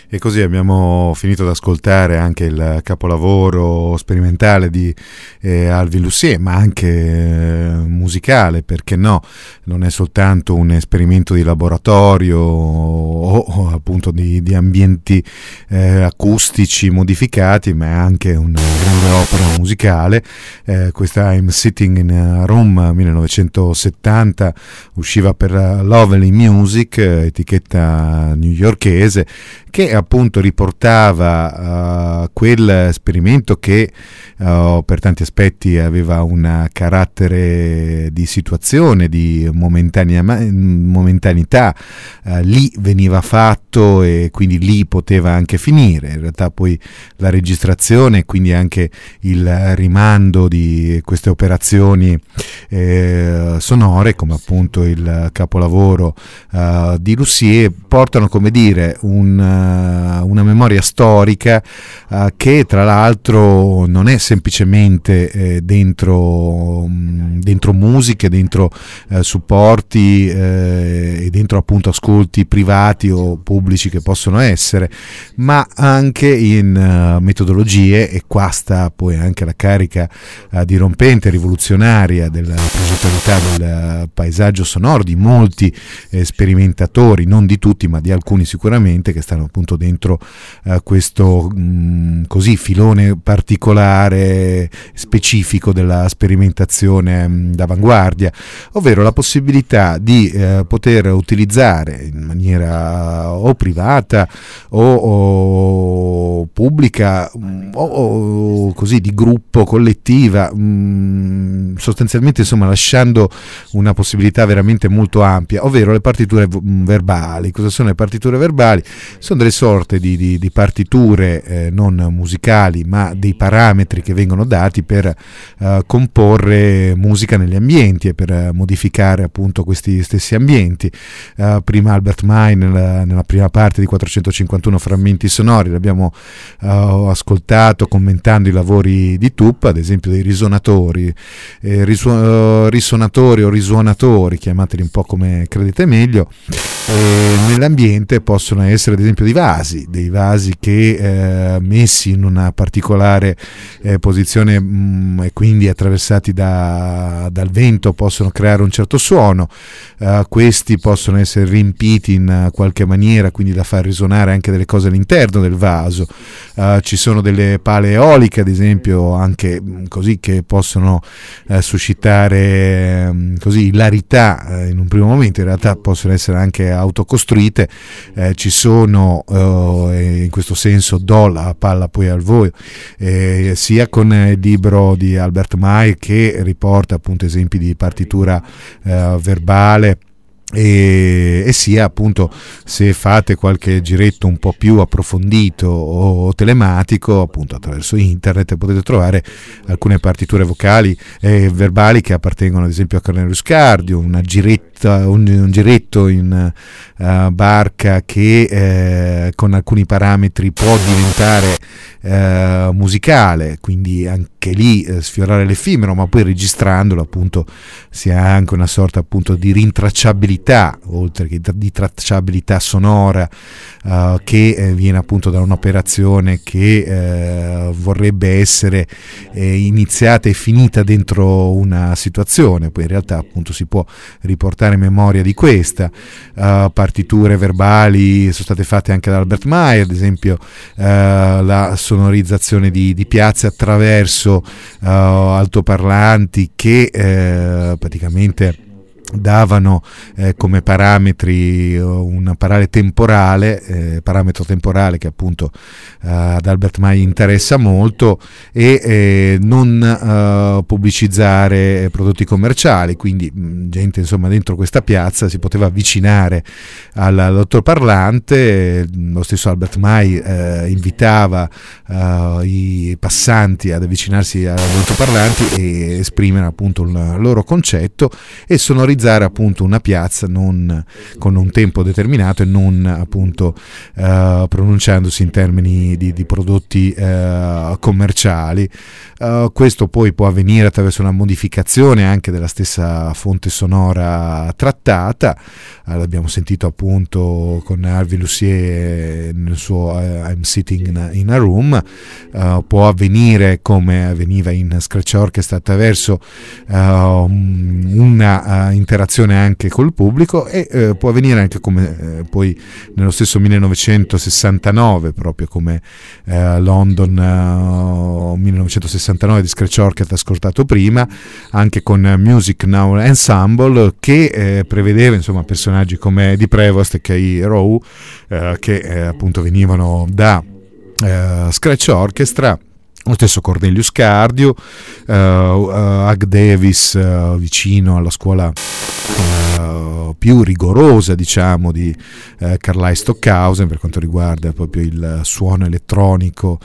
E così abbiamo finito ad ascoltare anche il capolavoro sperimentale di Alvin Lucier, ma anche musicale, perché no? Non è soltanto un esperimento di laboratorio o appunto di ambienti acustici modificati, ma è anche una grande opera musicale. Questa I'm Sitting in a Room 1970 usciva per Lovely Music, etichetta newyorkese, che appunto riportava quel esperimento che per tanti aspetti aveva un carattere di situazione, di momentaneità, lì veniva fatto e quindi lì poteva anche finire. In realtà poi la registrazione e quindi anche il rimando di queste operazioni sonore, come appunto il capolavoro di Lucier, portano, come dire, una memoria storica che tra l'altro non è semplicemente dentro musiche, dentro supporti e dentro appunto ascolti privati o pubblici che possono essere, ma anche in metodologie, e qua sta poi anche la carica dirompente, rivoluzionaria della progettualità del paesaggio sonoro di molti sperimentatori, non di tutti ma di alcuni sicuramente, che stanno appunto dentro questo così filone particolare specifico della sperimentazione d'avanguardia, ovvero la possibilità di poter utilizzare in maniera o privata o pubblica o così di gruppo, collettiva, sostanzialmente insomma lasciando una possibilità veramente molto ampia, ovvero le partiture verbali. Cosa sono le partiture verbali? Sono delle sorte di partiture non musicali, ma dei parametri che vengono dati per comporre musica negli ambienti e per modificare appunto questi stessi ambienti. Prima Albert May nella prima parte di 451 frammenti sonori l'abbiamo ascoltato commentando i lavori di Tup, ad esempio dei risonatori, risonatori o risuonatori, chiamateli un po' come credete meglio. Nell'ambiente possono essere ad esempio dei vasi che messi in una particolare posizione e quindi attraversati dal vento possono creare un certo suono. Questi possono essere riempiti in qualche maniera, quindi da far risuonare anche delle cose all'interno del vaso. Ci sono delle pale eoliche ad esempio, anche così, che possono suscitare così ilarità in un primo momento, in realtà possono essere anche autocostruite. Ci sono in questo senso do la palla poi al voi, sia con il libro di Albert May, che riporta appunto esempi di partitura verbale, e sia appunto, se fate qualche giretto un po' più approfondito o telematico, appunto attraverso internet potete trovare alcune partiture vocali e verbali che appartengono ad esempio a Cornelius Cardio, un giretto in barca che con alcuni parametri può diventare musicale, quindi anche lì sfiorare l'effimero, ma poi registrandolo appunto si ha anche una sorta appunto di rintracciabilità, oltre che di tracciabilità sonora, che viene appunto da un'operazione che vorrebbe essere iniziata e finita dentro una situazione, poi in realtà appunto si può riportare memoria di questa. Partiture verbali sono state fatte anche da Albert May, ad esempio la sonorizzazione di piazze attraverso altoparlanti che praticamente davano come parametri un parametro temporale che appunto ad Albert May interessa molto, e non pubblicizzare prodotti commerciali, quindi gente insomma dentro questa piazza si poteva avvicinare all'altoparlante. Lo stesso Albert May invitava i passanti ad avvicinarsi agli altoparlanti e esprimere appunto il loro concetto e sonorizzare organizzare appunto una piazza non con un tempo determinato e non appunto pronunciandosi in termini di prodotti commerciali. Questo poi può avvenire attraverso una modificazione anche della stessa fonte sonora trattata. L'abbiamo sentito appunto con Harvey Lucier nel suo I'm Sitting in a Room. Può avvenire, come avveniva in Scratch Orchestra, attraverso una interazione anche col pubblico, e può avvenire anche come poi nello stesso 1969, proprio come London 1969 di Scratch Orchestra ascoltato prima, anche con Music Now Ensemble, che prevedeva insomma personaggi come Eddie Prevost e Kay Rowe, che appunto venivano da Scratch Orchestra. Lo stesso Cornelius Cardio, Hugh Davis, vicino alla scuola più rigorosa, diciamo, di Carlisle Stockhausen per quanto riguarda proprio il suono elettronico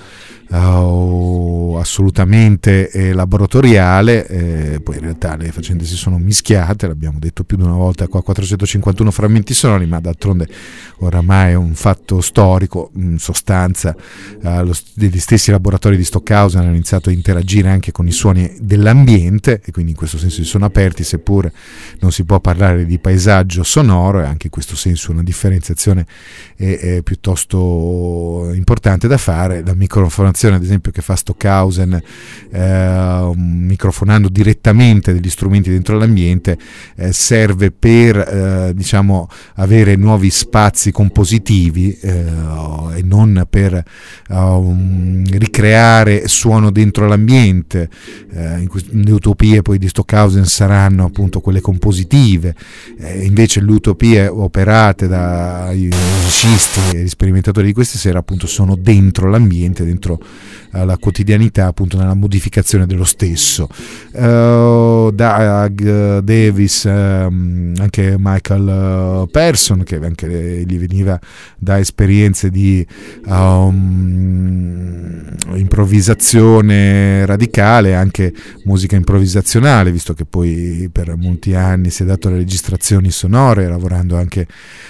assolutamente laboratoriale. Poi in realtà le faccende si sono mischiate, l'abbiamo detto più di una volta qua, 451 frammenti sonori, ma d'altronde oramai è un fatto storico. In sostanza degli stessi laboratori di Stockhausen hanno iniziato a interagire anche con i suoni dell'ambiente, e quindi in questo senso si sono aperti, seppure non si può parlare di paesaggio sonoro, e anche in questo senso una differenziazione è piuttosto importante da fare. La microfonazione ad esempio che fa Stockhausen microfonando direttamente degli strumenti dentro l'ambiente serve per diciamo avere nuovi spazi compositivi e non per ricreare suono dentro l'ambiente. Le utopie poi di Stockhausen saranno appunto quelle compositive, invece le utopie operate dai musicisti e sperimentatori di queste sere appunto sono dentro l'ambiente, dentro la quotidianità, appunto nella modificazione dello stesso. Da Davis anche Michael Person, che anche gli veniva da esperienze di improvvisazione radicale, anche musica improvvisazionale, visto che poi per molti anni si è dato alle registrazioni sonore, lavorando anche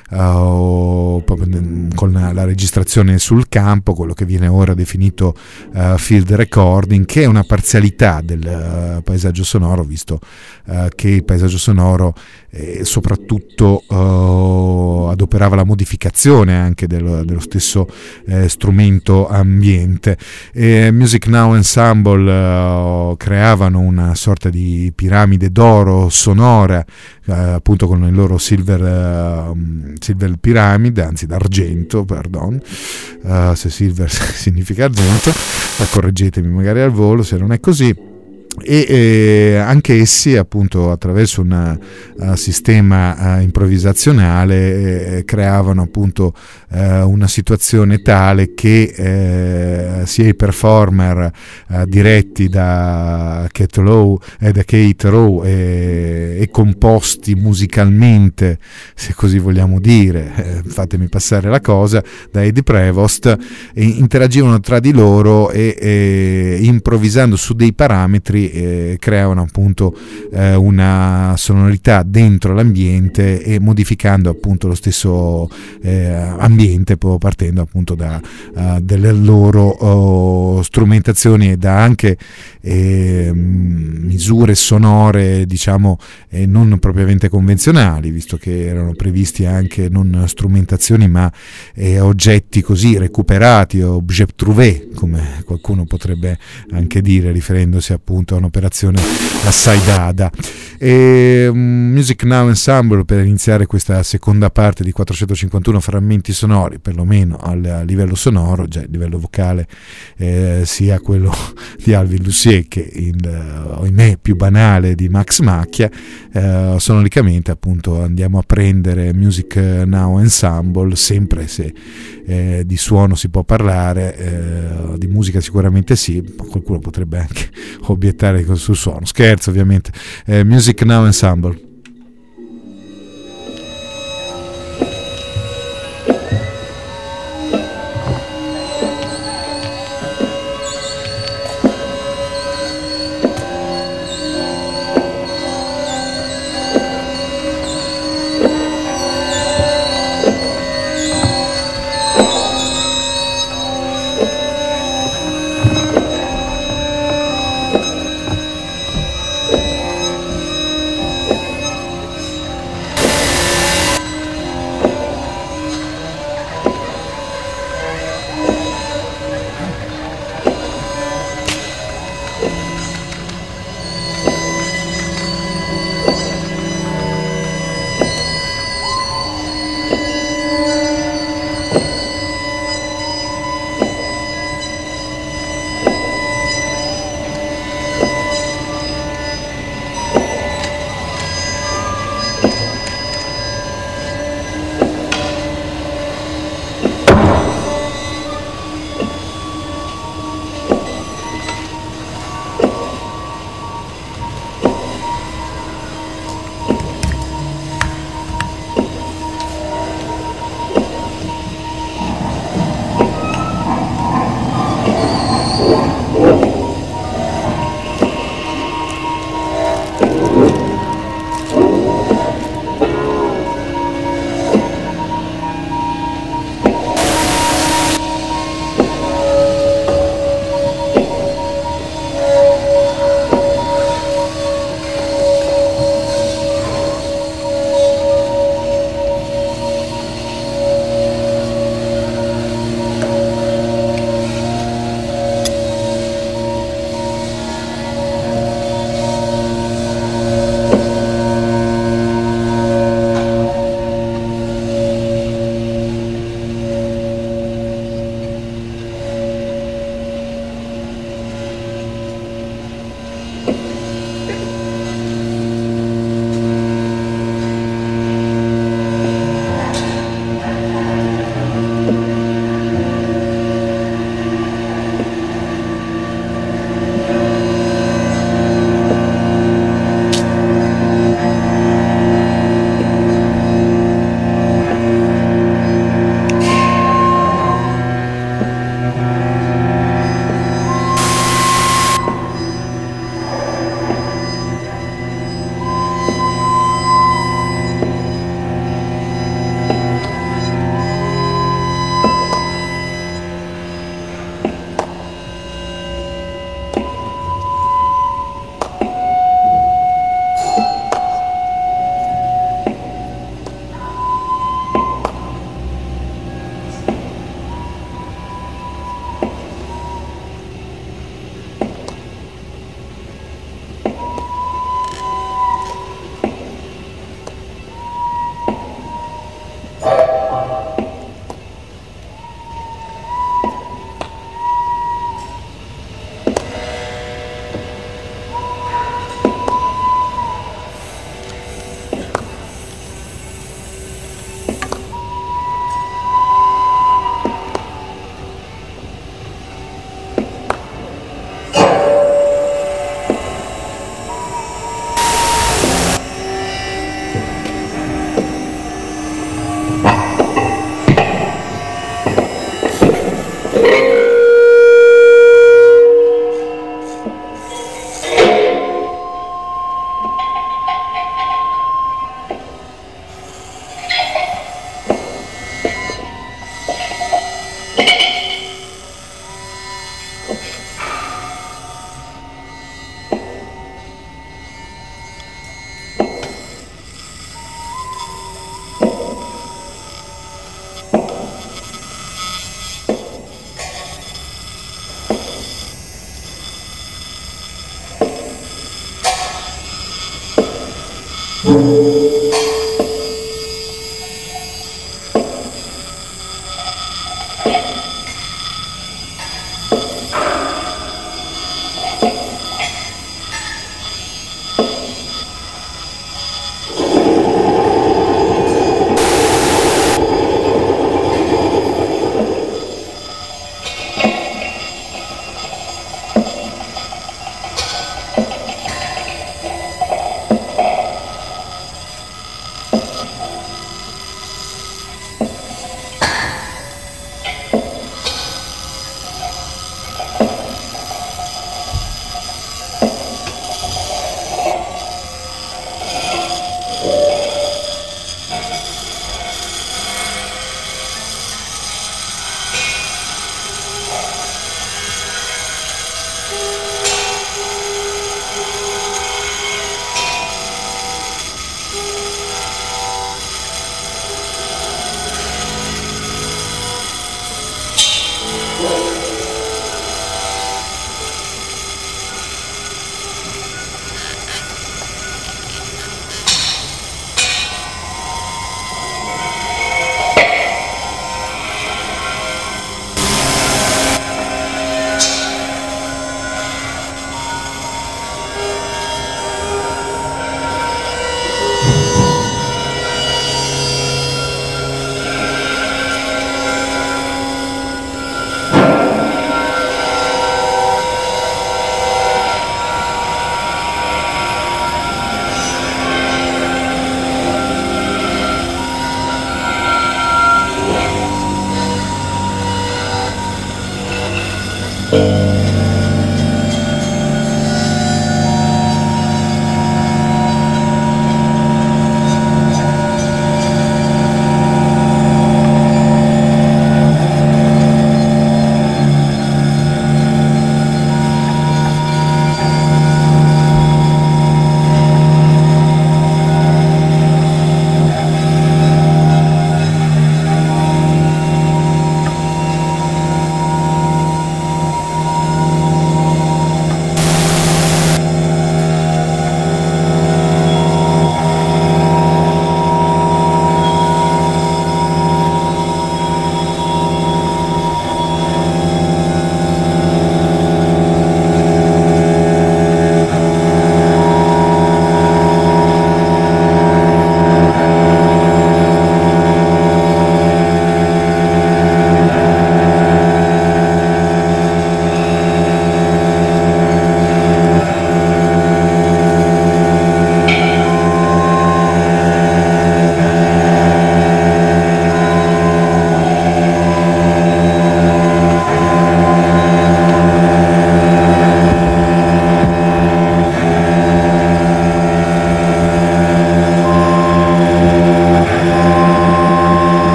con la registrazione sul campo, quello che viene ora definito field recording, che è una parzialità del paesaggio sonoro, visto che il paesaggio sonoro soprattutto adoperava la modificazione anche dello stesso strumento ambiente. Music Now Ensemble creavano una sorta di piramide d'oro sonora, appunto con il loro silver pyramid, anzi d'argento, pardon, se silver significa argento, correggetemi magari al volo se non è così. E anche essi appunto attraverso un sistema improvvisazionale creavano appunto una situazione tale che sia i performer diretti da Kate Rowe e composti musicalmente, se così vogliamo dire, fatemi passare la cosa, da Eddie Prevost, interagivano tra di loro e improvvisando su dei parametri creavano appunto una sonorità dentro l'ambiente e modificando appunto lo stesso ambiente, poi partendo appunto da delle loro strumentazioni e da anche misure sonore, diciamo, non propriamente convenzionali, visto che erano previsti anche non strumentazioni ma oggetti così recuperati, objet trouvé, come qualcuno potrebbe anche dire, riferendosi appunto a un'operazione assai dada. Music Now Ensemble, per iniziare questa seconda parte di 451 frammenti sonori, perlomeno a livello sonoro, già a livello vocale sia quello di Harvey Lucier che ahimè più banale di Max Macchia, sonoricamente appunto andiamo a prendere Music Now Ensemble, sempre se di suono si può parlare, di musica sicuramente sì, ma qualcuno potrebbe anche obiettare sul suono, scherzo ovviamente. Music Now Ensemble.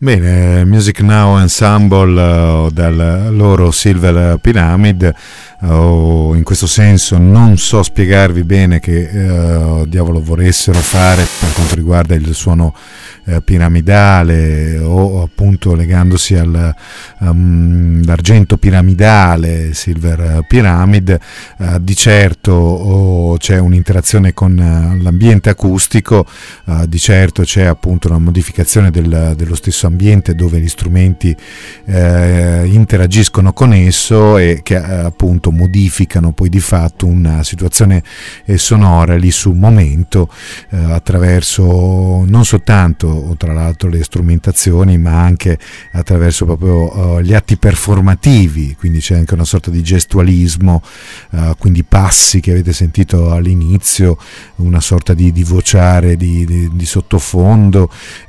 Bene, Music Now Ensemble dal loro Silver Pyramid. In questo senso non so spiegarvi bene che diavolo volessero fare per quanto riguarda il suono piramidale o appunto legandosi all'argento piramidale, Silver Pyramid. Di certo c'è un'interazione con l'ambiente acustico, di certo c'è appunto una modificazione dello stesso ambiente dove gli strumenti interagiscono con esso e che appunto modificano poi di fatto una situazione sonora lì sul momento, attraverso non soltanto tra l'altro le strumentazioni ma anche attraverso proprio gli atti performativi, quindi c'è anche una sorta di gestualismo, quindi passi che avete sentito all'inizio, una sorta di vociare di sottofondo,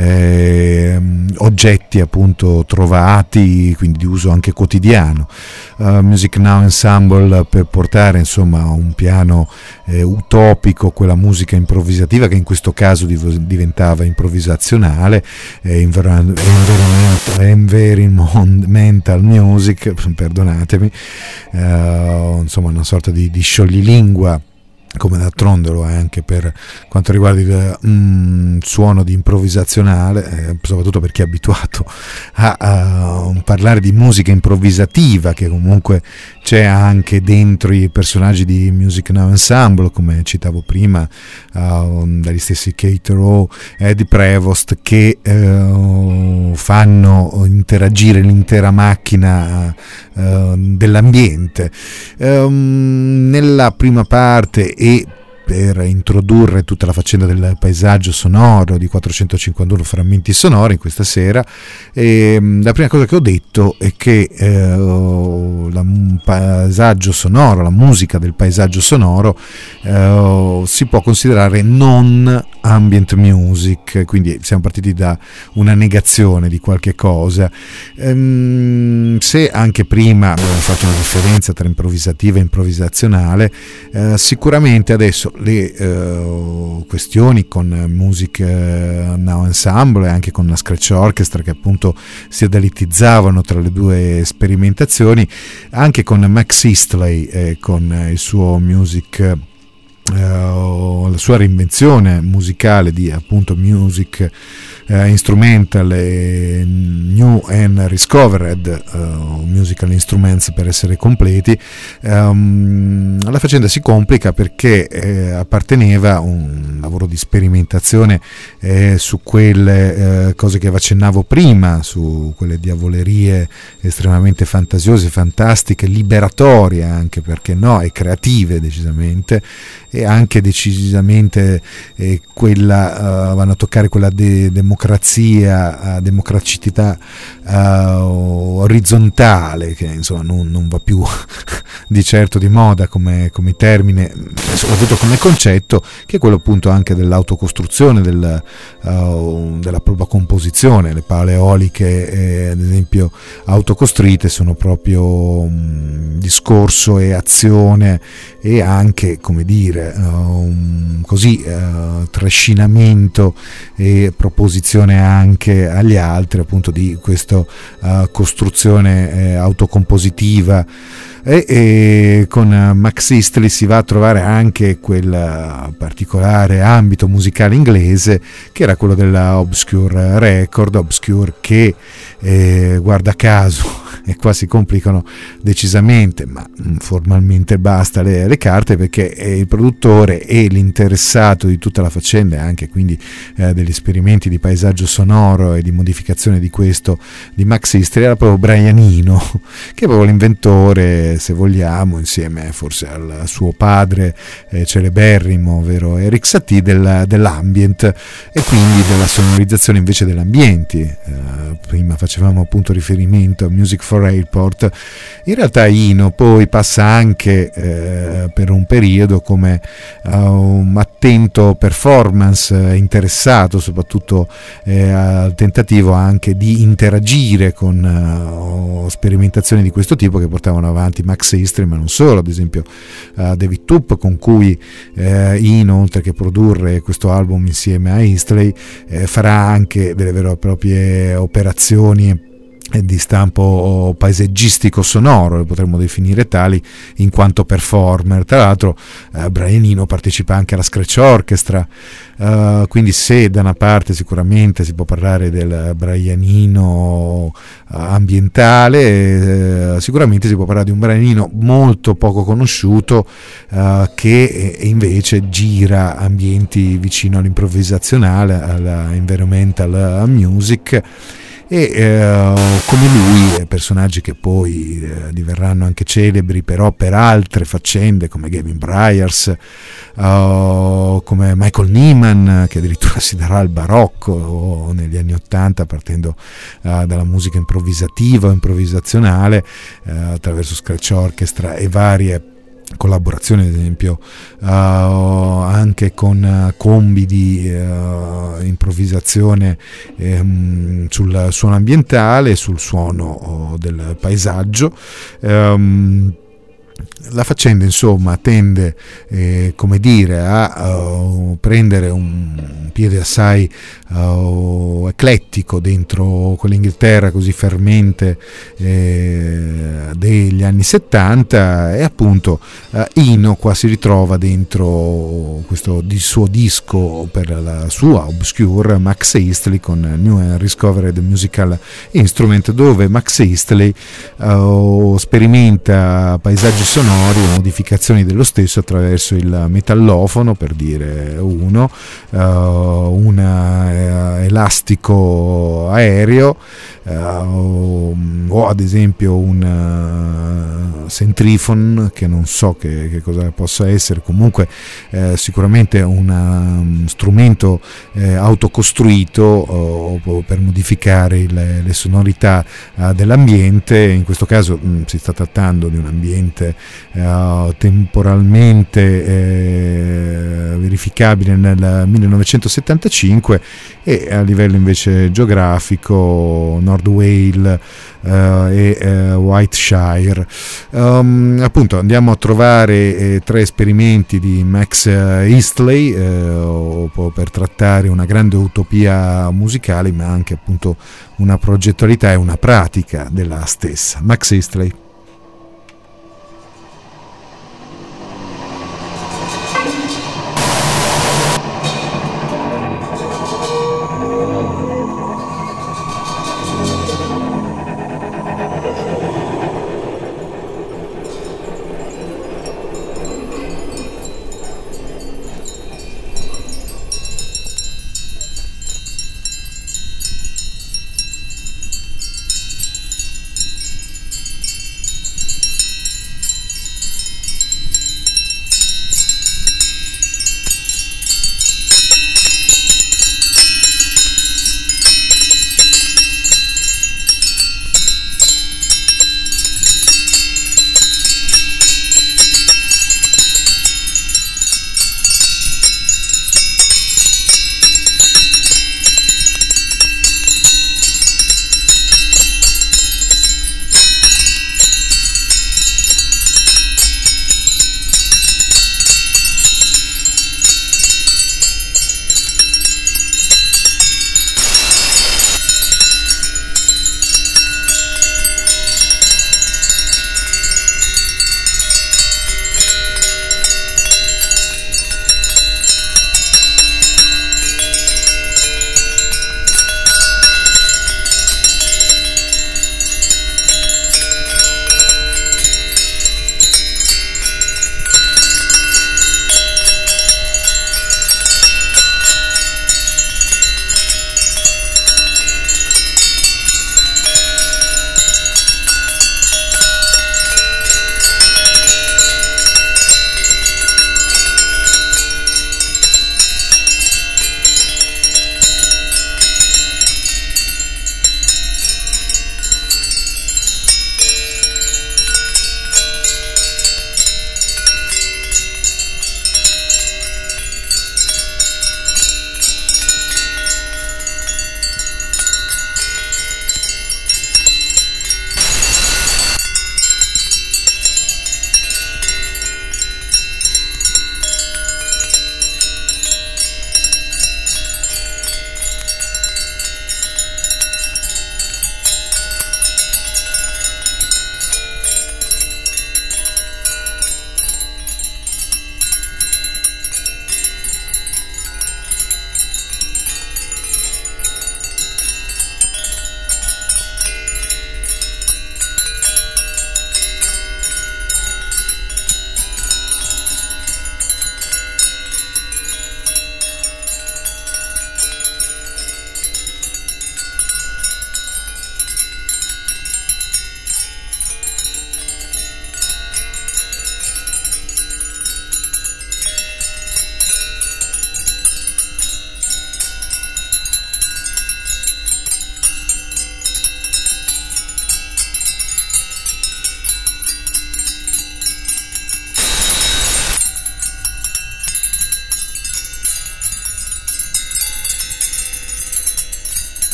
oggetti appunto trovati, quindi di uso anche quotidiano. Music Now Ensemble per portare insomma a un piano utopico quella musica improvvisativa che in questo caso diventava improvvisazionale, environmental music, perdonatemi, insomma una sorta di scioglilingua, come d'altronde lo è anche per quanto riguarda il suono di improvvisazionale, soprattutto per chi è abituato a parlare di musica improvvisativa, che comunque c'è anche dentro i personaggi di Music Now Ensemble, come citavo prima, dagli stessi Kate Rowe e Eddie Prevost, che fanno interagire l'intera macchina dell'ambiente. Nella prima parte e per introdurre tutta la faccenda del paesaggio sonoro di 451 frammenti sonori in questa sera, la prima cosa che ho detto è che paesaggio sonoro, la musica del paesaggio sonoro si può considerare non ambient music, quindi siamo partiti da una negazione di qualche cosa. Se anche prima abbiamo fatto una differenza tra improvvisativa e improvvisazionale, sicuramente adesso le questioni con Music Now Ensemble e anche con la Scratch Orchestra, che appunto si dialettizzavano tra le due sperimentazioni, anche con Max Eastley con il suo music, la sua reinvenzione musicale di appunto music instrumental e new and discovered musical instruments, per essere completi. La faccenda si complica perché apparteneva a un lavoro di sperimentazione su quelle cose che accennavo prima, su quelle diavolerie estremamente fantasiose, fantastiche, liberatorie anche, perché no, e creative decisamente, e anche decisamente quella vanno a toccare quella democraticità orizzontale, che insomma non va più di certo di moda come termine e soprattutto come concetto, che è quello appunto anche dell'autocostruzione, della propria composizione. Le pale eoliche ad esempio autocostruite sono proprio discorso e azione e anche, come dire, trascinamento e proposizione anche agli altri appunto di questa costruzione autocompositiva. E con Max Eastley si va a trovare anche quel particolare ambito musicale inglese che era quello della Obscure Record, Obscure che guarda caso, e qua si complicano decisamente, ma formalmente basta le carte, perché il produttore e l'interessato di tutta la faccenda, anche quindi degli esperimenti di paesaggio sonoro e di modificazione di questo di Max Eastley, era proprio Brian Eno, che è proprio l'inventore, se vogliamo, insieme forse al suo padre celeberrimo, ovvero Eric Satie, dell'ambient e quindi della sonorizzazione invece degli ambienti. Prima facevamo appunto riferimento a Music for for Airport. In realtà Eno poi passa anche per un periodo come un attento performance, interessato soprattutto al tentativo anche di interagire con sperimentazioni di questo tipo che portavano avanti Max Easley, ma non solo, ad esempio David Toop, con cui Eno, oltre che produrre questo album insieme a Easley, farà anche delle vere e proprie operazioni di stampo paesaggistico sonoro, le potremmo definire tali in quanto performer. Tra l'altro Brian Eno partecipa anche alla Scratch Orchestra, quindi se da una parte sicuramente si può parlare del Brian Eno ambientale, sicuramente si può parlare di un Brian Eno molto poco conosciuto, che invece gira ambienti vicino all'improvvisazionale, alla environmental music, e come lui personaggi che poi diverranno anche celebri però per altre faccende, come Gavin Bryars, come Michael Nyman, che addirittura si darà al barocco negli anni '80 partendo dalla musica improvvisativa o improvvisazionale attraverso Scratch Orchestra e varie collaborazioni, ad esempio anche con combi di improvvisazione sul suono ambientale, sul suono del paesaggio. La faccenda insomma tende come dire a prendere un piede assai eclettico dentro quell'Inghilterra così fermente degli anni '70, e appunto Eno qua si ritrova dentro questo suo disco per la sua Obscure, Max Easley con New and Discovered Musical Instrument, dove Max Easley sperimenta paesaggi sonori e modificazioni dello stesso attraverso il metallofono, per dire un elastico aereo, o ad esempio un centrifon, che non so che cosa possa essere, comunque sicuramente un strumento autocostruito per modificare le sonorità dell'ambiente. In questo caso si sta trattando di un ambiente temporalmente verificabile nel 1975, e a livello invece geografico North Wales e Whiteshire. Appunto andiamo a trovare tre esperimenti di Max Easley per trattare una grande utopia musicale, ma anche appunto una progettualità e una pratica della stessa. Max Easley.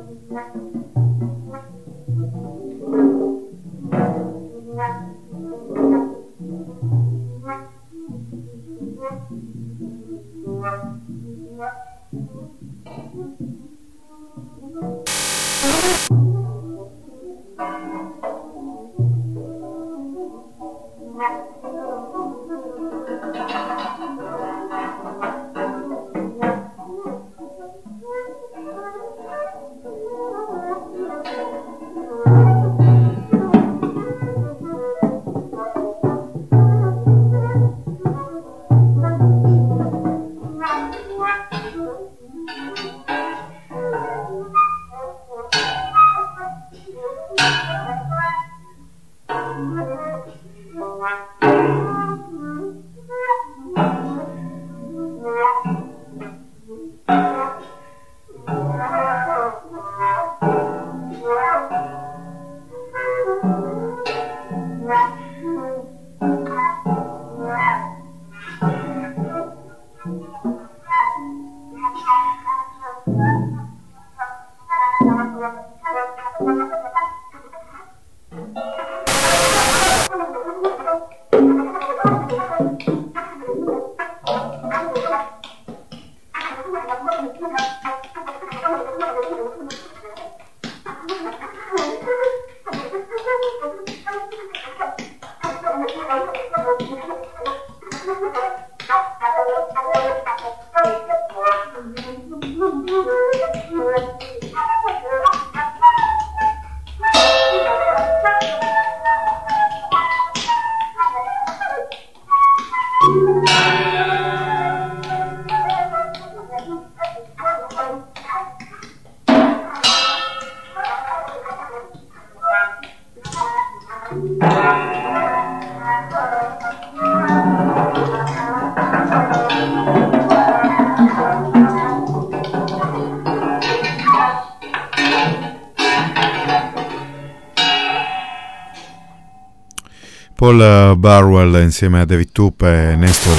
Paul Burwell insieme a David Toop e Néstor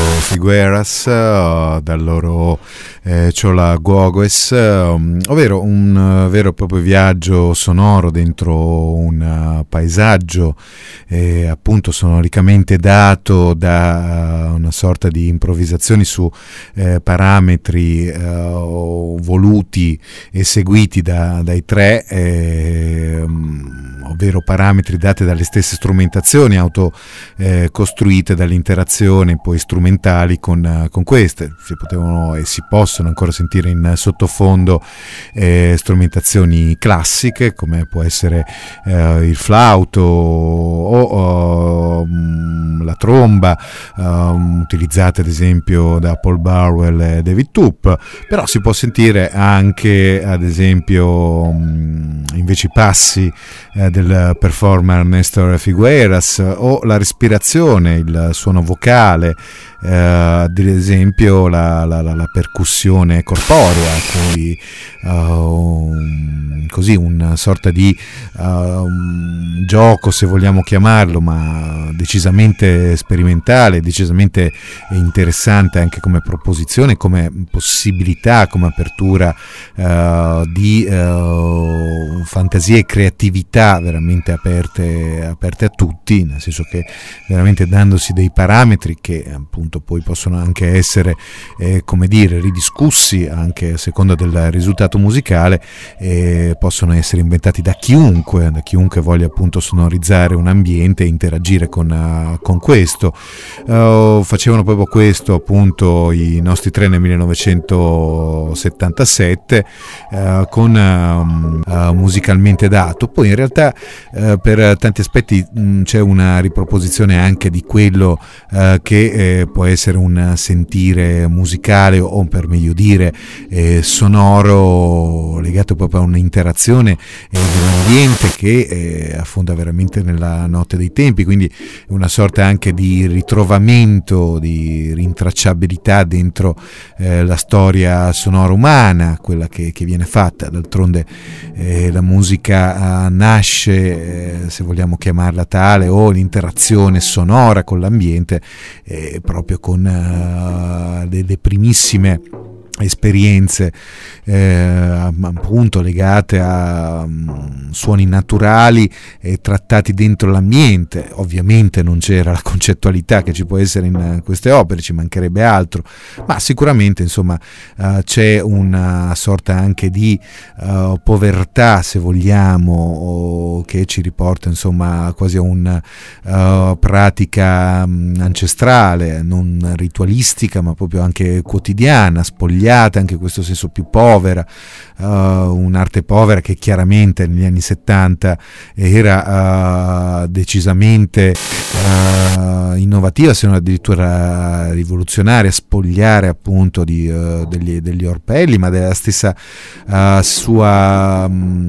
Figueras dal loro Chola Guagues, ovvero un vero e proprio viaggio sonoro dentro un paesaggio appunto sonoricamente dato da una sorta di improvvisazioni su parametri voluti e seguiti dai tre, ovvero parametri dati dalle stesse strumentazioni costruite dall'interazione poi strumentali con queste. Si potevano e si possono ancora sentire in sottofondo strumentazioni classiche come può essere il flauto o la tromba, utilizzate ad esempio da Paul Burwell e David Toop, però si può sentire anche ad esempio invece i passi del performer Néstor Figueras o la respirazione, il suono vocale, ad esempio la percussione corporea, poi così una sorta di gioco, se vogliamo chiamarlo, ma decisamente sperimentale, decisamente interessante anche come proposizione, come possibilità, come apertura di fantasia e creatività veramente aperte a tutti, nel senso che veramente dandosi dei parametri che appunto poi possono anche essere come dire ridiscussi anche a seconda del risultato musicale, possono essere inventati da chiunque voglia appunto sonorizzare un ambiente e interagire con questo. Facevano proprio questo appunto i nostri tre nel 1977 con musicalmente dato. Poi in realtà per tanti aspetti c'è una riproposizione anche di quello che può essere un sentire musicale o per meglio dire sonoro, legato proprio a un'interazione dell'ambiente che affonda veramente nella notte dei tempi, quindi una sorta anche di ritrovamento, di rintracciabilità dentro la storia sonora umana, quella che viene fatta. D'altronde la musica nasce, se vogliamo chiamarla tale, o l'interazione sonora con l'ambiente proprio con le primissime esperienze appunto legate a suoni naturali e trattati dentro l'ambiente. Ovviamente non c'era la concettualità che ci può essere in queste opere, ci mancherebbe altro, ma sicuramente insomma c'è una sorta anche di povertà, se vogliamo, che ci riporta insomma quasi a una pratica ancestrale, non ritualistica ma proprio anche quotidiana, spogliata anche in questo senso più povera, un'arte povera che chiaramente negli anni 70 era decisamente innovativa, se non addirittura rivoluzionaria, spogliare appunto degli orpelli, ma della stessa sua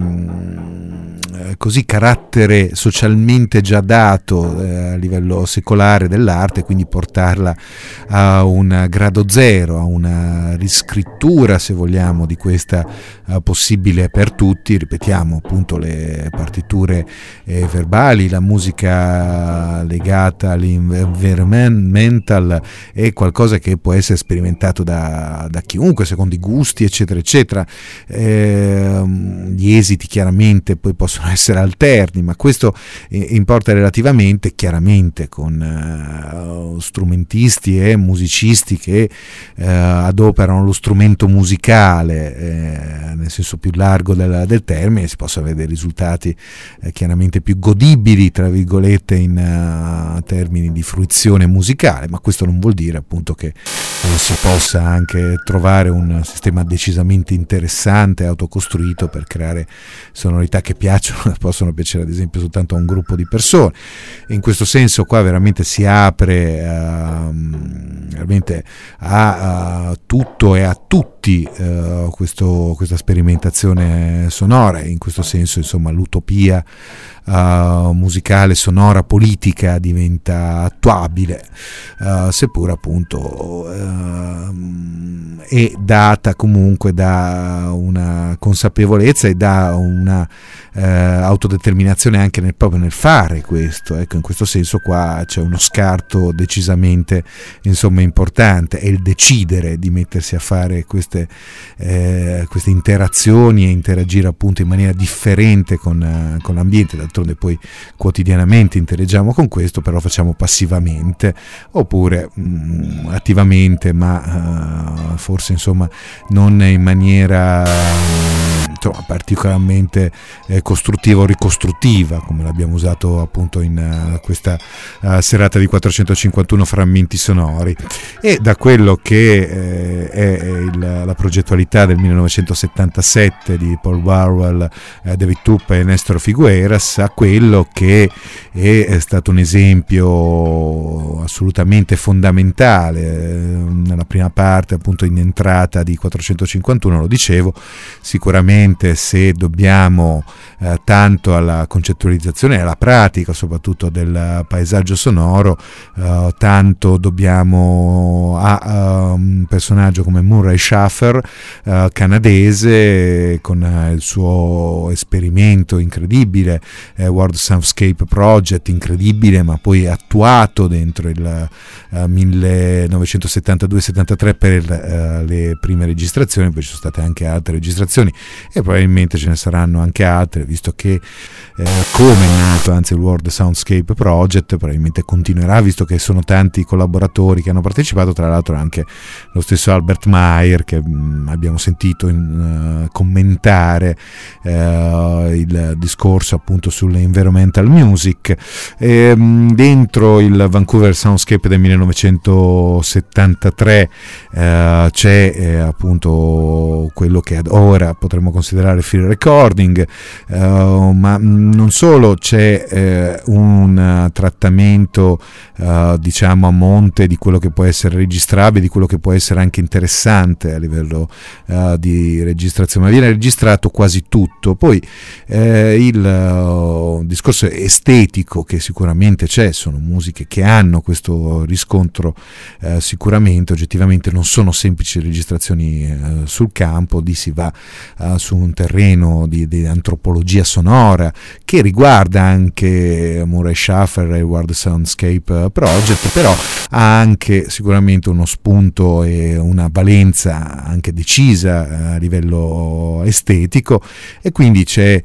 così carattere socialmente già dato a livello secolare dell'arte, quindi portarla a un grado zero, a una riscrittura, se vogliamo, di questa possibile per tutti. Ripetiamo appunto le partiture verbali, la musica legata all'environmental è qualcosa che può essere sperimentato da chiunque secondo i gusti eccetera eccetera. Gli esiti chiaramente poi possono essere alterni, ma questo importa relativamente, chiaramente con strumentisti e musicisti che adoperano lo strumento musicale nel senso più largo del termine, si possono avere dei risultati chiaramente più godibili tra virgolette in termini di fruizione musicale, ma questo non vuol dire appunto che si possa anche trovare un sistema decisamente interessante, autocostruito per creare sonorità che piacciono, possono piacere ad esempio soltanto a un gruppo di persone. In questo senso qua veramente si apre veramente a tutto e a tutti questa sperimentazione sonora. In questo senso insomma l'utopia musicale, sonora, politica diventa attuabile, seppur appunto è data comunque da una consapevolezza e da una autodeterminazione anche proprio nel fare questo. Ecco, in questo senso qua c'è uno scarto decisamente insomma importante, è il decidere di mettersi a fare queste interazioni e interagire appunto in maniera differente con l'ambiente. D'altronde poi quotidianamente interagiamo con questo, però lo facciamo passivamente oppure attivamente, ma forse insomma non in maniera particolarmente costruttiva o ricostruttiva, come l'abbiamo usato appunto in questa serata di 451 frammenti sonori. E da quello che è la progettualità del 1977 di Paul Barwell, David Tup e Néstor Figueras, a quello che è stato un esempio assolutamente fondamentale nella prima parte, appunto in entrata di 451, lo dicevo, sicuramente se dobbiamo tanto alla concettualizzazione e alla pratica soprattutto del paesaggio sonoro, tanto dobbiamo a un personaggio come Murray Schafer, canadese, con il suo esperimento incredibile, World Soundscape Project, incredibile ma poi attuato dentro il 1972-73 per le prime registrazioni. Poi ci sono state anche altre registrazioni e probabilmente ce ne saranno anche altre, visto che come è nato anzi il World Soundscape Project, probabilmente continuerà, visto che sono tanti collaboratori che hanno partecipato, tra l'altro anche lo stesso Albert Meyer che abbiamo sentito commentare il discorso appunto sull'environmental music. Dentro il Vancouver Soundscape del 1973 c'è appunto quello che ad ora potremmo considerare field recording, ma non solo, c'è un trattamento diciamo a monte di quello che può essere registrabile, di quello che può essere anche interessante a livello di registrazione, ma viene registrato quasi tutto. Poi il discorso estetico che sicuramente c'è, sono musiche che hanno questo riscontro, sicuramente oggettivamente non sono semplici registrazioni sul campo, lì si va su un terreno di antropologia sonora che riguarda anche Murray Schafer e World Soundscape Project, però ha anche sicuramente uno spunto e una valenza anche decisa a livello estetico, e quindi c'è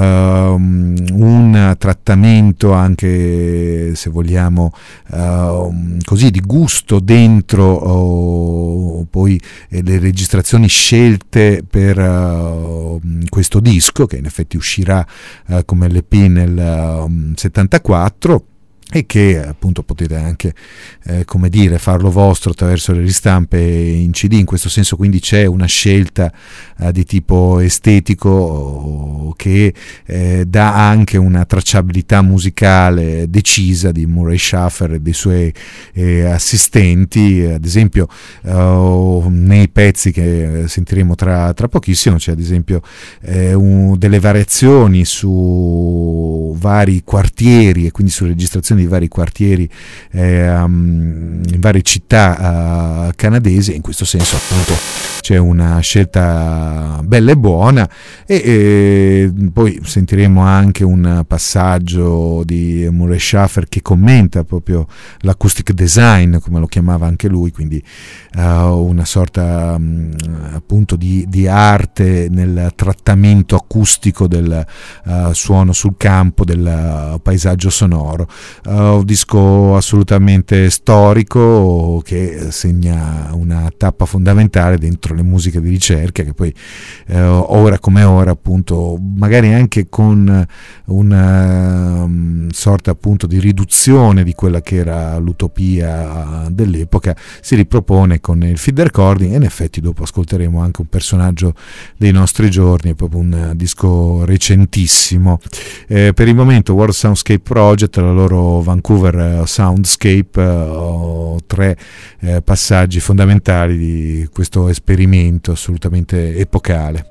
un trattamento anche, se vogliamo, così di gusto dentro poi le registrazioni scelte per questo disco, che in effetti uscirà come LP nel 74, e che appunto potete anche come dire farlo vostro attraverso le ristampe in CD. In questo senso quindi c'è una scelta di tipo estetico che dà anche una tracciabilità musicale decisa di Murray Schafer e dei suoi assistenti. Ad esempio nei pezzi che sentiremo tra pochissimo c'è ad esempio delle variazioni su vari quartieri, e quindi sulle registrazioni di vari quartieri in varie città canadesi. In questo senso appunto c'è una scelta bella e buona, e poi sentiremo anche un passaggio di Murray Schafer che commenta proprio l'acoustic design, come lo chiamava anche lui, quindi una sorta appunto di arte nel trattamento acustico del suono sul campo, del paesaggio sonoro. Un disco assolutamente storico che segna una tappa fondamentale dentro le musiche di ricerca, che poi ora come ora appunto magari anche con una sorta appunto di riduzione di quella che era l'utopia dell'epoca si ripropone con il field recording, e in effetti dopo ascolteremo anche un personaggio dei nostri giorni. È proprio un disco recentissimo. Per il momento World Soundscape Project, la loro Vancouver Soundscape, tre passaggi fondamentali di questo esperimento assolutamente epocale.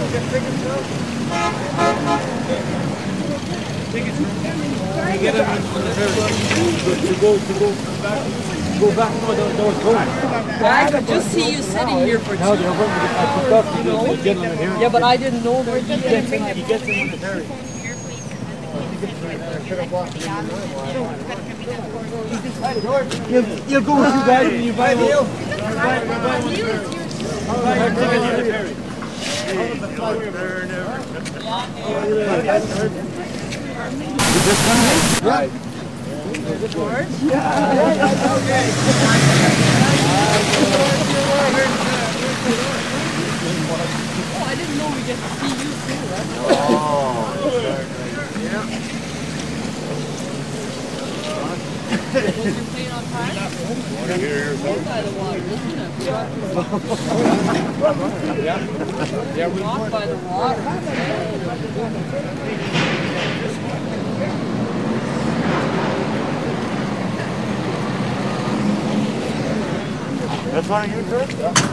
You get them on the ferry to go back. No, there was going. I could just see you sitting here for 2 No, they're going to get picked up. You know, the gentleman here. Yeah, but I didn't know there was He gets them on the ferry. You'll go with you guys and you buy the tickets on the ferry. Right. Oh, I didn't know we get to see you too. Was your plane on time? Right by the water, isn't it? We walked by the water. That's one of you, sir?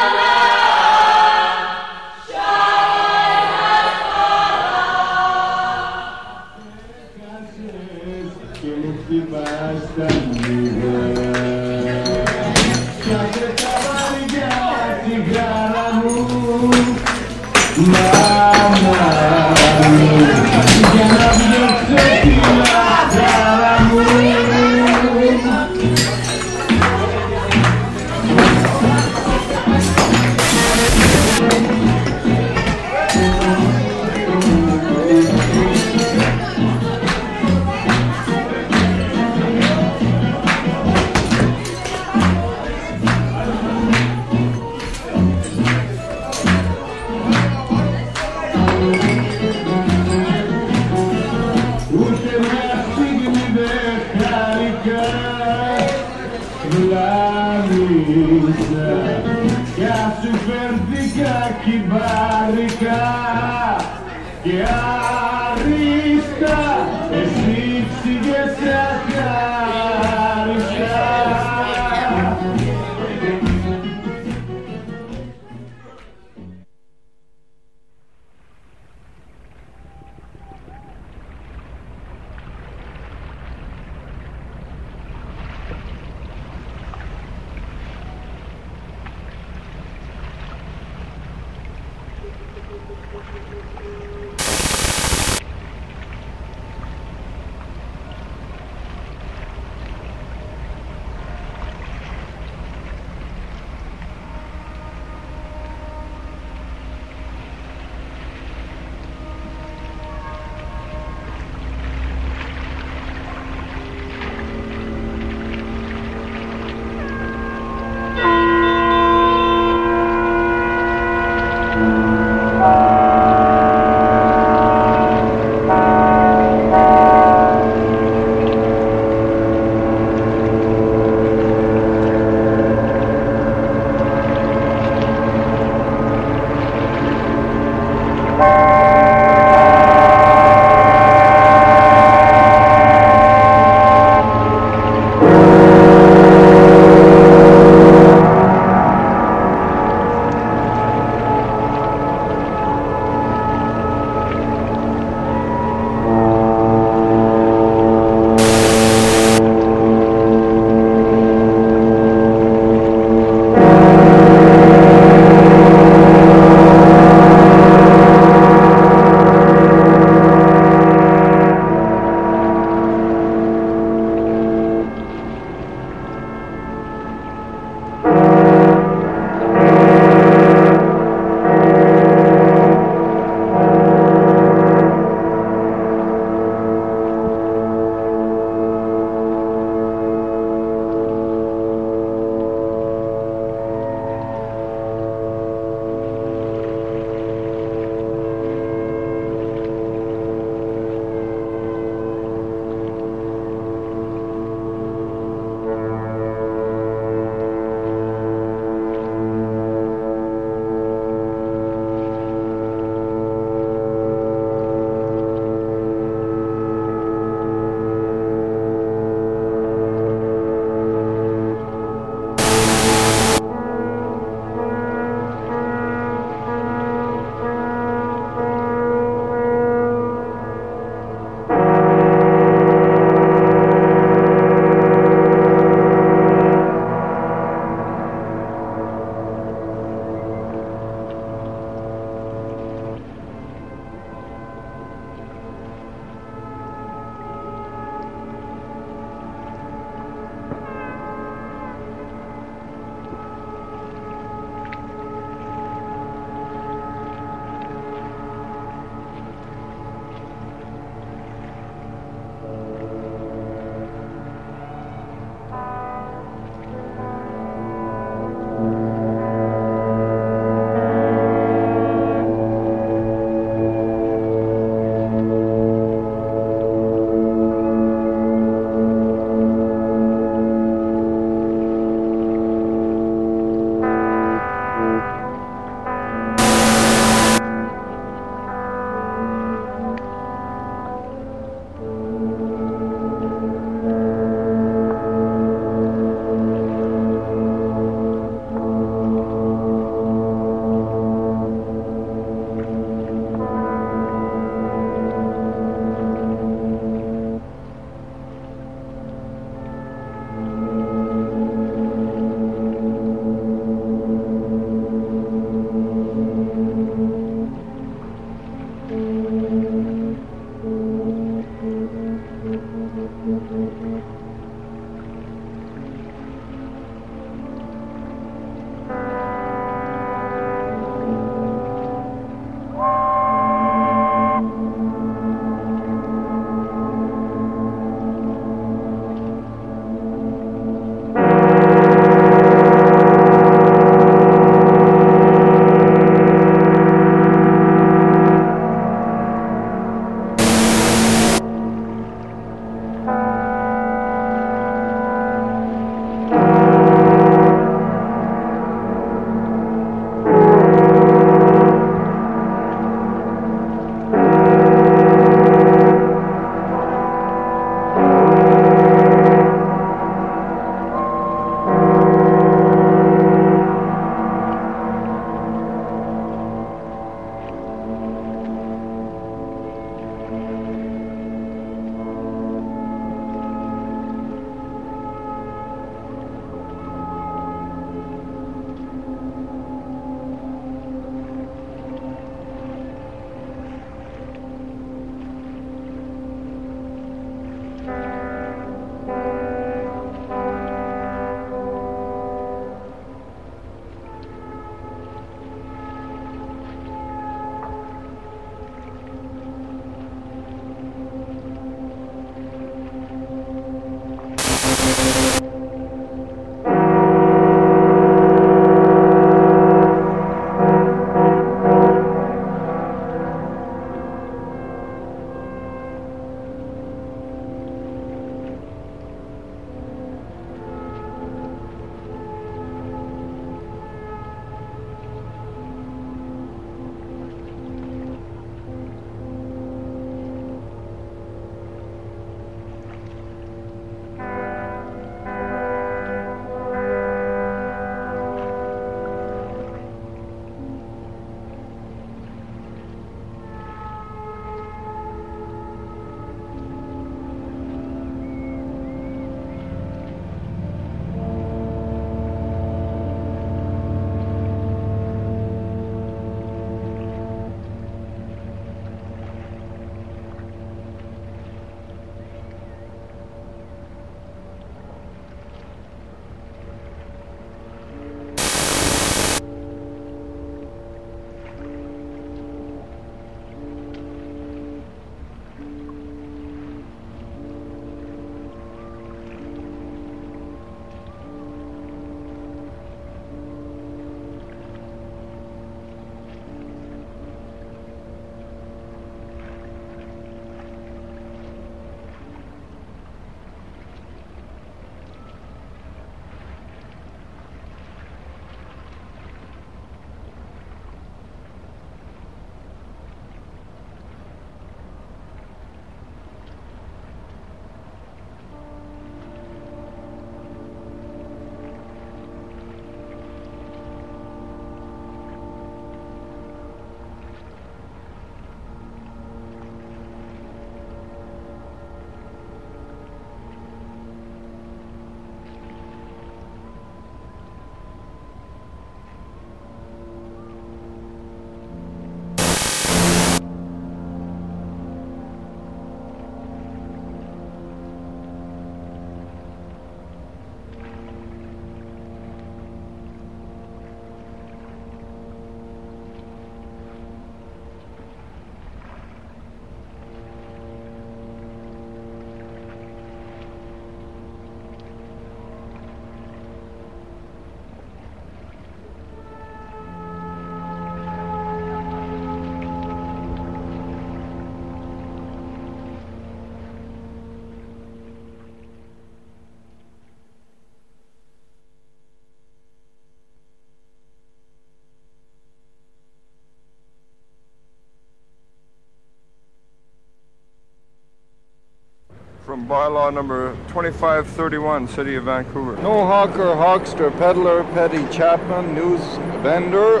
bylaw number 2531, City of Vancouver. No hawker, hawkster, peddler, petty chapman, news vendor,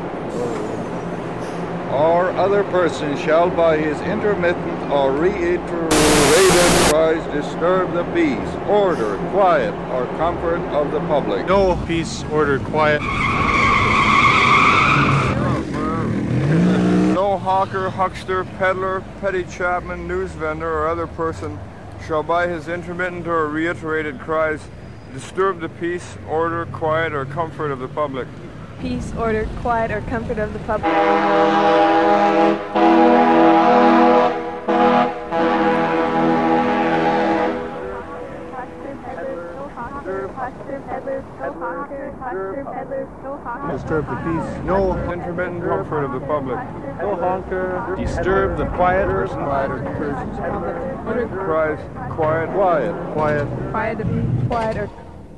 or other person shall by his intermittent or reiterated cries disturb the peace, order, quiet, or comfort of the public. No peace, order, quiet. No hawker, huckster, peddler, petty chapman, news vendor, or other person shall by his intermittent or reiterated cries disturb the peace, order, quiet, or comfort of the public. Peace, order, quiet, or comfort of the public. Disturb the peace. No intermittent comfort of the public. No honker. Disturb the quiet person. Cries, quiet, Quiet. Quiet. Quiet, quiet, or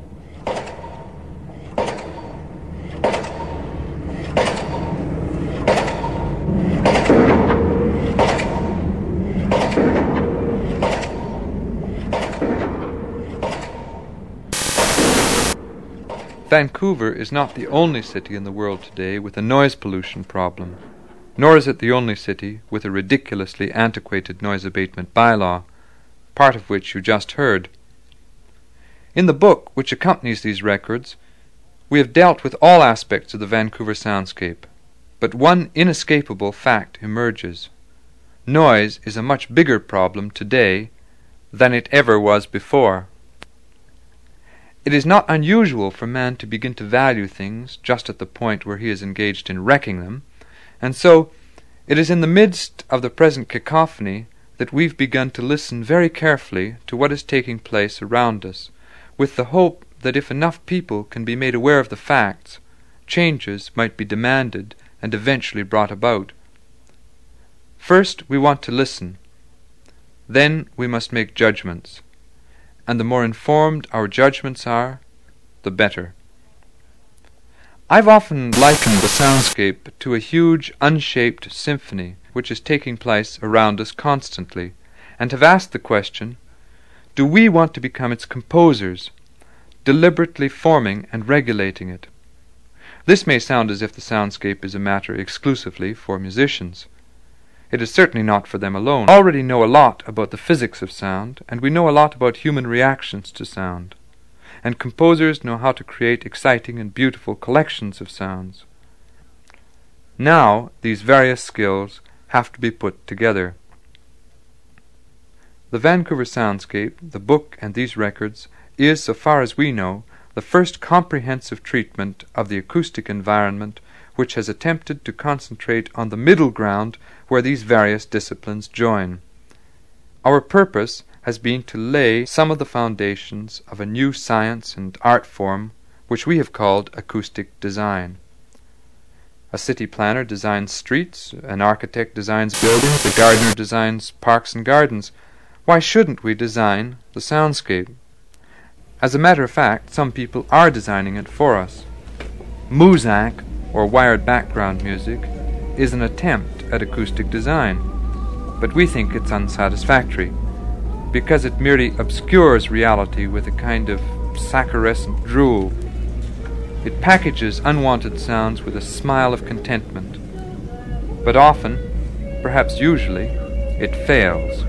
Vancouver is not the only city in the world today with a noise pollution problem, nor is it the only city with a ridiculously antiquated noise abatement bylaw, part of which you just heard. In the book which accompanies these records, we have dealt with all aspects of the Vancouver soundscape, but one inescapable fact emerges. Noise is a much bigger problem today than it ever was before. It is not unusual for man to begin to value things just at the point where he is engaged in wrecking them, and so it is in the midst of the present cacophony that we've begun to listen very carefully to what is taking place around us, with the hope that if enough people can be made aware of the facts, changes might be demanded and eventually brought about. First, we want to listen. Then we must make judgments. And the more informed our judgments are, the better. I've often likened the soundscape to a huge, unshaped symphony which is taking place around us constantly, and have asked the question, do we want to become its composers, deliberately forming and regulating it? This may sound as if the soundscape is a matter exclusively for musicians. It is certainly not for them alone. We already know a lot about the physics of sound, and we know a lot about human reactions to sound. And composers know how to create exciting and beautiful collections of sounds. Now, these various skills have to be put together. The Vancouver Soundscape, the book and these records, is, so far as we know, the first comprehensive treatment of the acoustic environment which has attempted to concentrate on the middle ground where these various disciplines join. Our purpose has been to lay some of the foundations of a new science and art form which we have called acoustic design. A city planner designs streets, an architect designs buildings, a gardener designs parks and gardens. Why shouldn't we design the soundscape? As a matter of fact, some people are designing it for us. Muzak, or wired background music, is an attempt at acoustic design, but we think it's unsatisfactory, because it merely obscures reality with a kind of saccharescent drool. It packages unwanted sounds with a smile of contentment, but often, perhaps usually, it fails.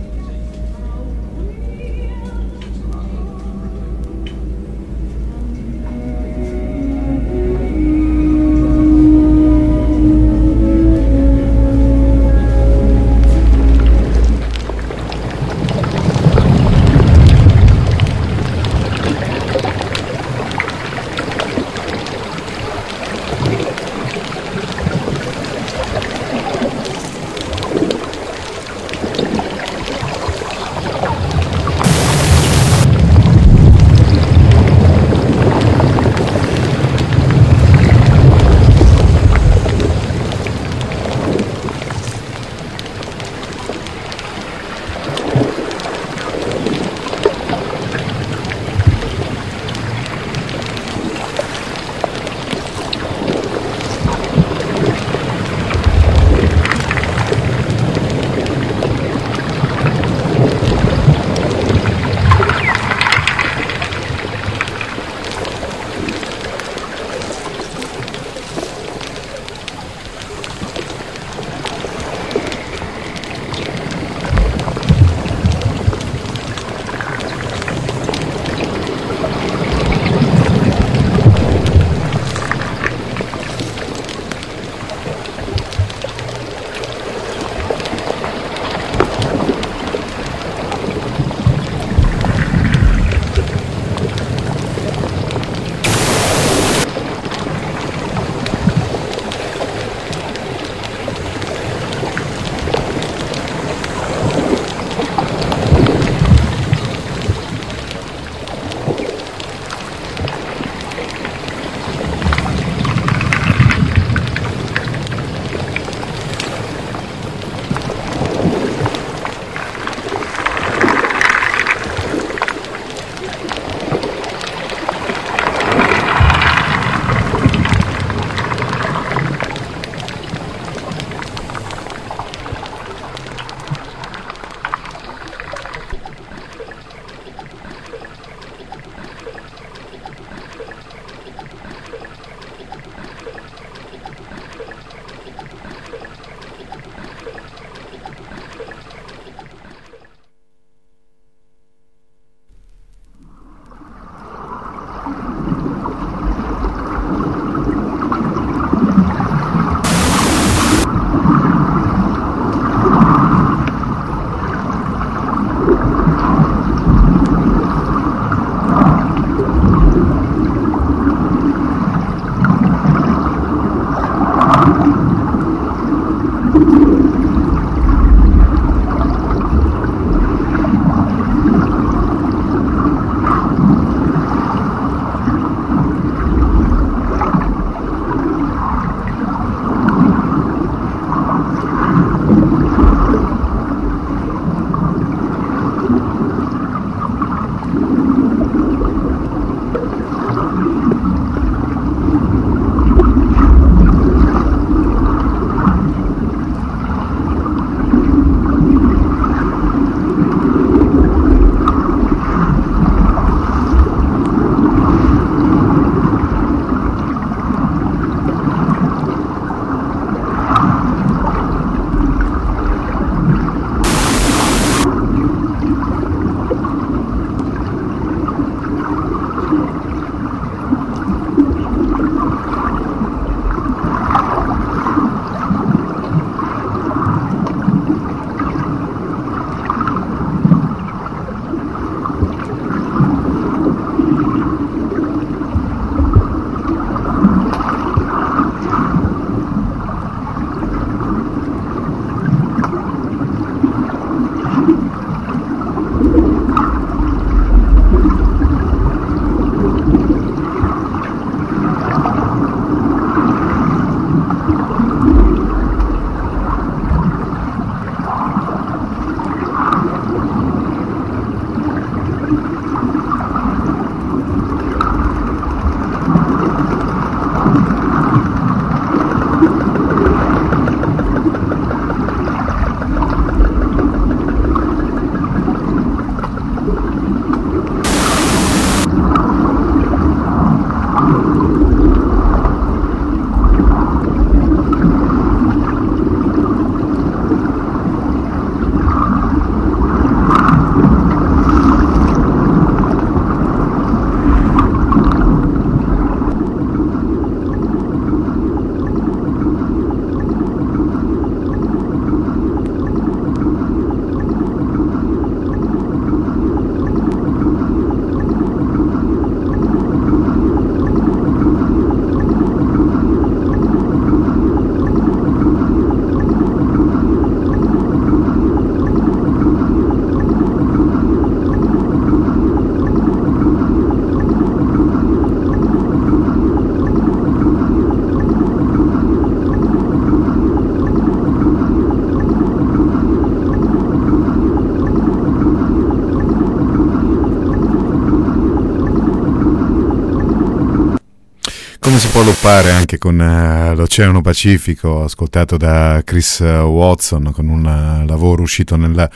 può loppare anche con l'Oceano Pacifico, ascoltato da Chris Watson, con un lavoro uscito nel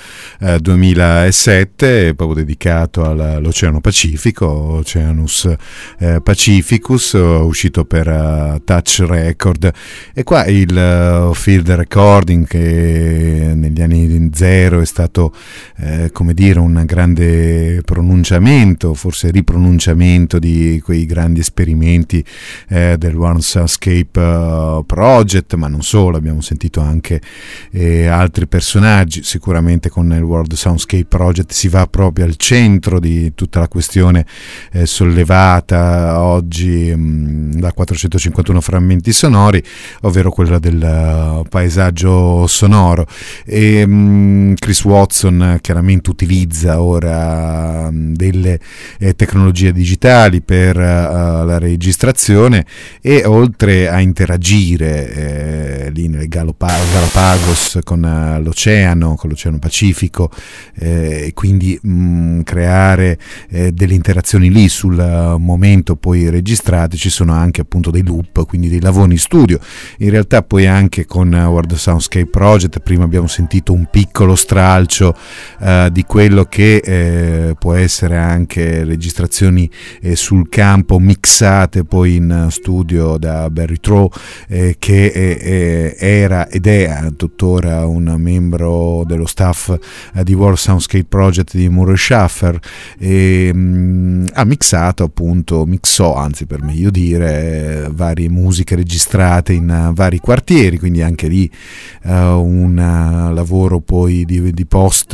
2007, proprio dedicato all'Oceano Pacifico, Oceanus Pacificus, uscito per Touch Record. E qua il field recording, che negli anni zero è stato come dire un grande pronunciamento, forse ripronunciamento di quei grandi esperimenti del World Soundscape Project, ma non solo, abbiamo sentito anche altri personaggi. Sicuramente con il World Soundscape Project si va proprio al centro di tutta la questione sollevata oggi da 451 frammenti sonori, ovvero quella del paesaggio sonoro. E Chris Watson chiaramente utilizza ora delle tecnologie digitali per la registrazione, e oltre a interagire lì nel Galapagos con l'oceano Pacifico, e quindi creare delle interazioni lì sul momento poi registrate, ci sono anche appunto dei loop, quindi dei lavori in studio. In realtà poi anche con World Soundscape Project prima abbiamo sentito un piccolo stralcio di quello che può essere anche registrazioni sul campo mixate poi in studio da Barry Trow, che era ed è tuttora un membro dello staff di World Soundscape Project di Murray Schaffer, e ha mixò, anzi per meglio dire, varie musiche registrate in vari quartieri, quindi anche lì un lavoro poi di post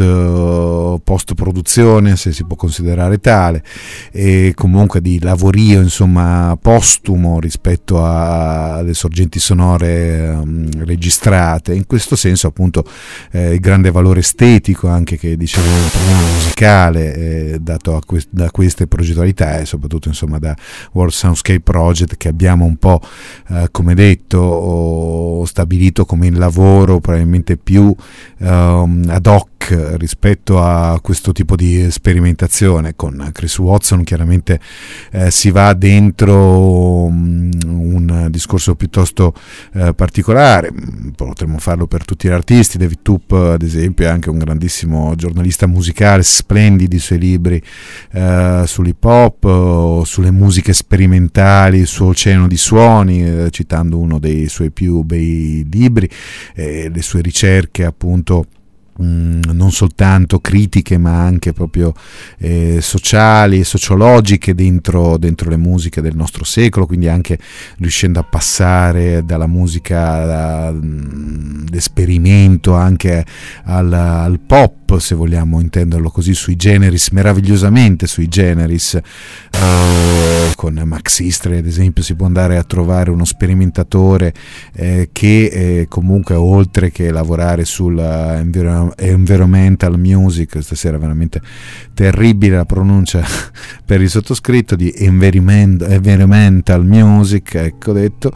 produzione, se si può considerare tale, e comunque di lavorio insomma postumo rispetto alle sorgenti sonore registrate. In questo senso appunto il grande valore estetico, anche che dicevo musicale, dato da queste progettualità, e soprattutto insomma da World Soundscape Project, che abbiamo un po' come detto stabilito come il lavoro probabilmente più ad hoc rispetto a questo tipo di sperimentazione. Con Chris Watson chiaramente si va dentro un discorso piuttosto particolare. Potremmo farlo per tutti gli artisti. David Toop ad esempio è anche un grandissimo giornalista musicale, splendidi i suoi libri sull'hip hop, sulle musiche sperimentali, il suo oceano di suoni, citando uno dei suoi più bei libri, le sue ricerche appunto non soltanto critiche ma anche proprio sociali e sociologiche dentro le musiche del nostro secolo, quindi anche riuscendo a passare dalla musica d'esperimento anche al pop, se vogliamo intenderlo così, meravigliosamente sui generis. Con Max Istrey ad esempio si può andare a trovare uno sperimentatore che comunque, oltre che lavorare sul environmental music, stasera veramente terribile la pronuncia per il sottoscritto, di environmental music, ecco detto,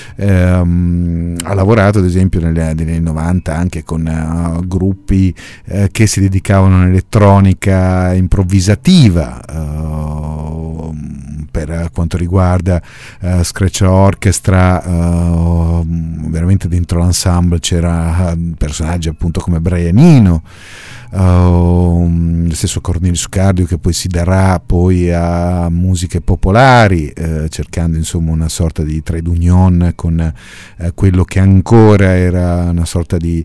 ha lavorato ad esempio negli anni 90 anche con gruppi che si dedicavano all'elettronica improvvisativa. Per quanto riguarda Scratch Orchestra, veramente dentro l'ensemble c'era personaggi appunto come Brian Eno, lo stesso Cornelius Cardio, che poi si darà poi a musiche popolari, cercando insomma una sorta di trade union con quello che ancora era una sorta di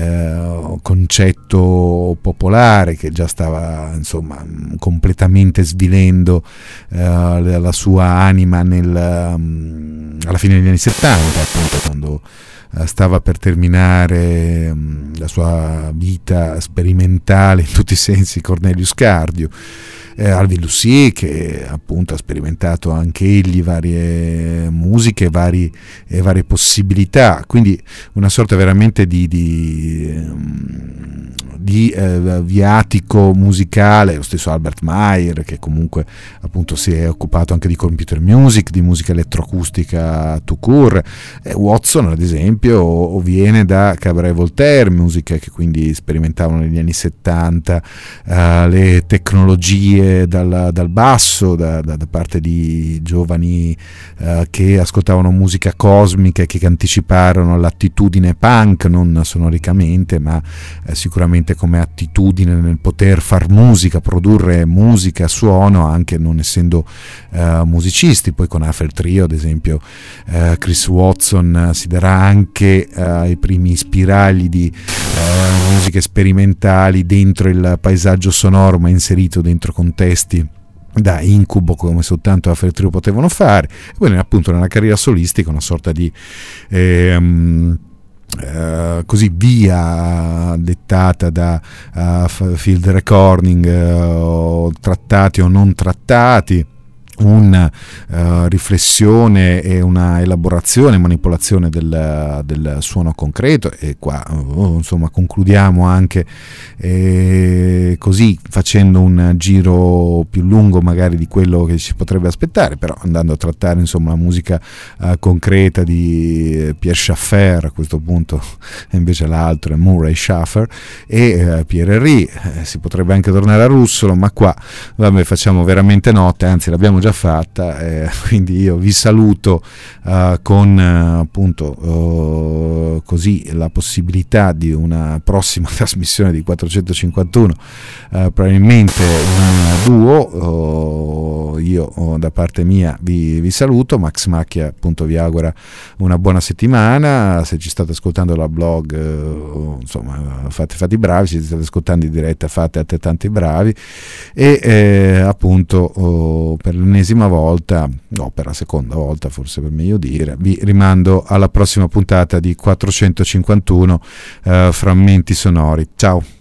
concetto popolare, che già stava insomma completamente svilendo la sua anima alla fine degli anni 70, appunto, quando stava per terminare la sua vita sperimentale in tutti i sensi Cornelius Cardio. Alvin Lucier, che appunto ha sperimentato anche egli varie musiche e varie possibilità, quindi una sorta veramente di viatico musicale. Lo stesso Albert Mayer, che comunque appunto si è occupato anche di computer music, di musica elettroacustica tout court. Watson ad esempio viene da Cabaret Voltaire, musiche che quindi sperimentavano negli anni 70 le tecnologie dal basso, da parte di giovani che ascoltavano musica cosmica e che anticiparono l'attitudine punk, non sonoricamente ma sicuramente come attitudine nel poter far musica, produrre musica, suono, anche non essendo musicisti. Poi con Eiffel Trio ad esempio Chris Watson si darà anche ai primi spiragli di musiche sperimentali dentro il paesaggio sonoro, ma inserito dentro contesti da incubo come soltanto Eiffel Trio potevano fare. E poi appunto nella carriera solistica una sorta di così via dettata da field recording, trattati o non trattati, una riflessione e una elaborazione, manipolazione del suono concreto. E qua insomma concludiamo anche così, facendo un giro più lungo magari di quello che ci potrebbe aspettare, però andando a trattare insomma la musica concreta di Pierre Schaeffer. A questo punto invece l'altro è Murray Schaeffer e Pierre Henry. Si potrebbe anche tornare a Russolo, ma qua vabbè, facciamo veramente notte, anzi l'abbiamo già fatta, quindi io vi saluto con appunto così la possibilità di una prossima trasmissione di 451, probabilmente un duo. Io da parte mia vi saluto. Max Macchia appunto vi augura una buona settimana. Se ci state ascoltando la blog, insomma fate i bravi, se ci state ascoltando in diretta fate altrettanti bravi, e appunto per l'ennesima volta, no, per la seconda volta forse per meglio dire, vi rimando alla prossima puntata di 451 frammenti sonori. Ciao.